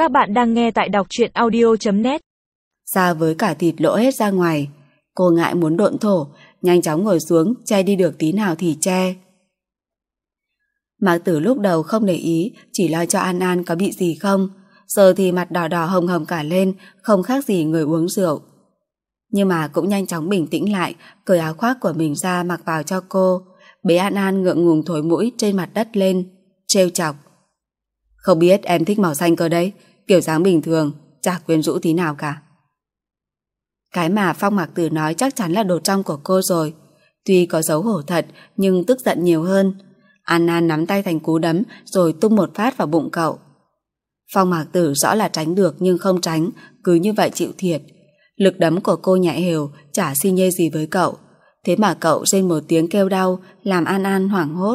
Các bạn đang nghe tại đọc truyện audio.net. Ra với cả thịt lỗ hết ra ngoài. Cô ngại muốn độn thổ, nhanh chóng ngồi xuống, che đi được tí nào thì che. Mạc Tử lúc đầu không để ý, chỉ lo cho An An có bị gì không. Giờ thì mặt đỏ đỏ hồng hồng cả lên, không khác gì người uống rượu. Nhưng mà cũng nhanh chóng bình tĩnh lại, cởi áo khoác của mình ra mặc vào cho cô. Bế An An ngượng ngùng thối mũi trên mặt đất lên, trêu chọc. Không biết em thích màu xanh cơ đấy, kiểu dáng bình thường, chả quyến rũ tí nào cả. Cái mà Phong Mạc Tử nói chắc chắn là đồ trong của cô rồi. Tuy có xấu hổ thật, nhưng tức giận nhiều hơn. An An nắm tay thành cú đấm rồi tung một phát vào bụng cậu. Phong Mạc Tử rõ là tránh được nhưng không tránh, cứ như vậy chịu thiệt. Lực đấm của cô nhẹ hều, chả xi nhê gì với cậu. Thế mà cậu rên một tiếng kêu đau, làm An An hoảng hốt.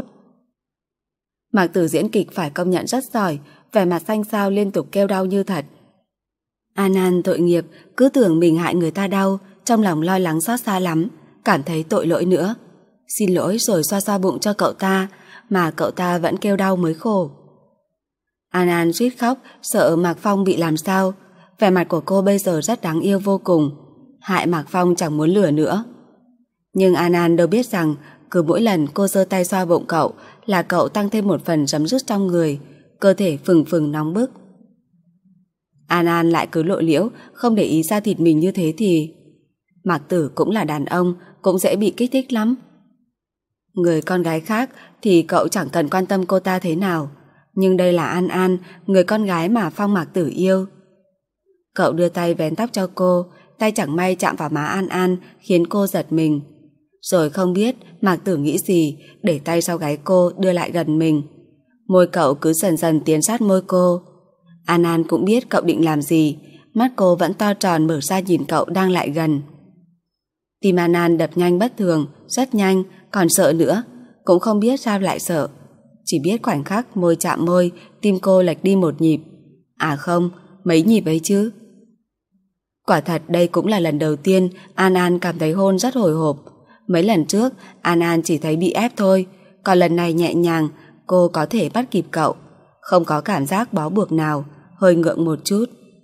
Mạc Tử diễn kịch phải công nhận rất giỏi, vẻ mặt xanh xao liên tục kêu đau như thật. An An tội nghiệp, cứ tưởng mình hại người ta đau, trong lòng lo lắng xót xa lắm, cảm thấy tội lỗi nữa. Xin lỗi rồi xoa xoa bụng cho cậu ta, mà cậu ta vẫn kêu đau mới khổ. An An suýt khóc, sợ Mạc Phong bị làm sao. Vẻ mặt của cô bây giờ rất đáng yêu vô cùng, hại Mạc Phong chẳng muốn lừa nữa. Nhưng An An đâu biết rằng cứ mỗi lần cô giơ tay xoa bụng cậu là cậu tăng thêm một phần giấm dứt trong người, cơ thể phừng phừng nóng bức. An An lại cứ lộ liễu, không để ý da thịt mình như thế thì... Mạc Tử cũng là đàn ông, cũng dễ bị kích thích lắm. Người con gái khác thì cậu chẳng cần quan tâm cô ta thế nào, nhưng đây là An An, người con gái mà Phong Mạc Tử yêu. Cậu đưa tay vén tóc cho cô, tay chẳng may chạm vào má An An khiến cô giật mình. Rồi không biết Mạc Tử nghĩ gì, để tay sau gáy cô đưa lại gần mình. Môi cậu cứ dần dần tiến sát môi cô. An An cũng biết cậu định làm gì, mắt cô vẫn to tròn mở ra nhìn cậu đang lại gần. Tim An An đập nhanh bất thường, rất nhanh, còn sợ nữa, cũng không biết sao lại sợ. Chỉ biết khoảnh khắc môi chạm môi, tim cô lệch đi một nhịp. À không, mấy nhịp ấy chứ. Quả thật đây cũng là lần đầu tiên An An cảm thấy hôn rất hồi hộp. Mấy lần trước An An chỉ thấy bị ép thôi, còn lần này nhẹ nhàng, cô có thể bắt kịp cậu, không có cảm giác bó buộc nào, hơi ngượng một chút.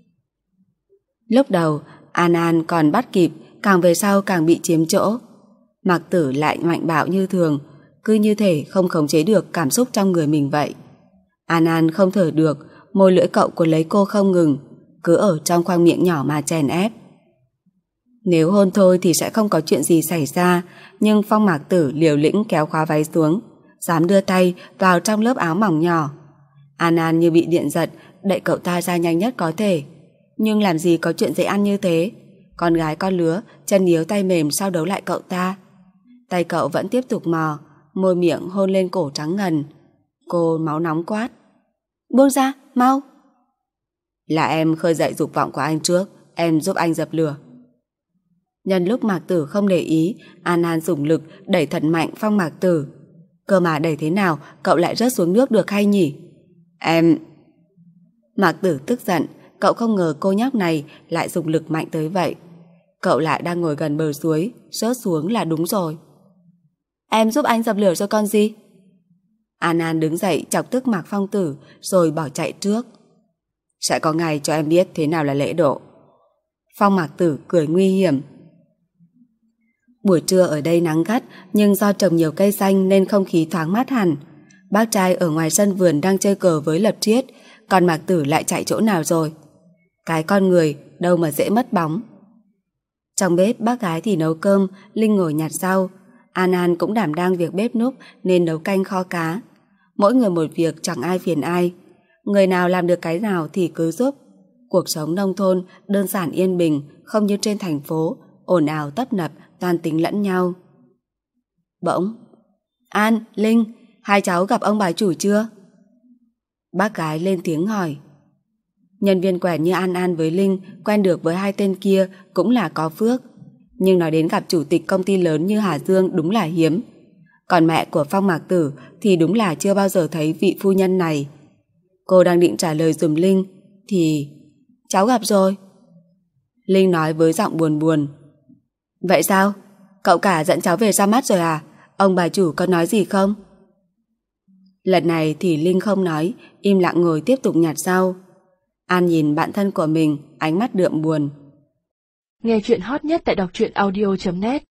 Lúc đầu An An còn bắt kịp, càng về sau càng bị chiếm chỗ. Mạc Tử lại mạnh bạo như thường, cứ như thể không khống chế được cảm xúc trong người mình vậy. An An không thở được, môi lưỡi cậu cuốn lấy cô không ngừng, cứ ở trong khoang miệng nhỏ mà chèn ép. Nếu hôn thôi thì sẽ không có chuyện gì xảy ra, nhưng Phong Mạc Tử liều lĩnh kéo khóa váy xuống, dám đưa tay vào trong lớp áo mỏng nhỏ. An An như bị điện giật, đẩy cậu ta ra nhanh nhất có thể. Nhưng làm gì có chuyện dễ ăn như thế. Con gái con lứa, chân yếu tay mềm sao đấu lại cậu ta. Tay cậu vẫn tiếp tục mò, môi miệng hôn lên cổ trắng ngần. Cô máu nóng quát. Buông ra, mau! Là em khơi dậy dục vọng của anh trước, em giúp anh dập lửa. Nhân lúc Mạc Tử không để ý, An An dùng lực đẩy thật mạnh Phong Mạc Tử. Cơ mà đẩy thế nào cậu lại rớt xuống nước được hay nhỉ? Em... Mạc Tử tức giận, cậu không ngờ cô nhóc này lại dùng lực mạnh tới vậy. Cậu lại đang ngồi gần bờ suối, rớt xuống là đúng rồi. Em giúp anh dập lửa cho con gì? An An đứng dậy chọc tức Mạc Phong Tử rồi bỏ chạy trước. Sẽ có ngày cho em biết thế nào là lễ độ. Phong Mạc Tử cười nguy hiểm. Buổi trưa ở đây nắng gắt, nhưng do trồng nhiều cây xanh nên không khí thoáng mát hẳn. Bác trai ở ngoài sân vườn đang chơi cờ với Lập Triết, còn Mạc Tử lại chạy chỗ nào rồi? Cái con người đâu mà dễ mất bóng. Trong bếp bác gái thì nấu cơm, Linh ngồi nhặt rau. An An cũng đảm đang việc bếp núc nên nấu canh kho cá. Mỗi người một việc, chẳng ai phiền ai. Người nào làm được cái nào thì cứ giúp. Cuộc sống nông thôn đơn giản yên bình, không như trên thành phố, ồn ào tấp nập, toàn tính lẫn nhau. Bỗng, An, Linh, hai cháu gặp ông bà chủ chưa? Bác gái lên tiếng hỏi. Nhân viên quèn như An An với Linh quen được với hai tên kia cũng là có phước. Nhưng nói đến gặp chủ tịch công ty lớn như Hà Dương đúng là hiếm. Còn mẹ của Phong Mạc Tử thì đúng là chưa bao giờ thấy vị phu nhân này. Cô đang định trả lời giùm Linh thì... Cháu gặp rồi. Linh nói với giọng buồn buồn. Vậy sao? Cậu cả dẫn cháu về ra mắt rồi à? Ông bà chủ có nói gì không? Lần này thì Linh không nói, im lặng ngồi tiếp tục nhặt rau. An nhìn bạn thân của mình, ánh mắt đượm buồn. Nghe chuyện hot nhất tại đọc truyện audio.net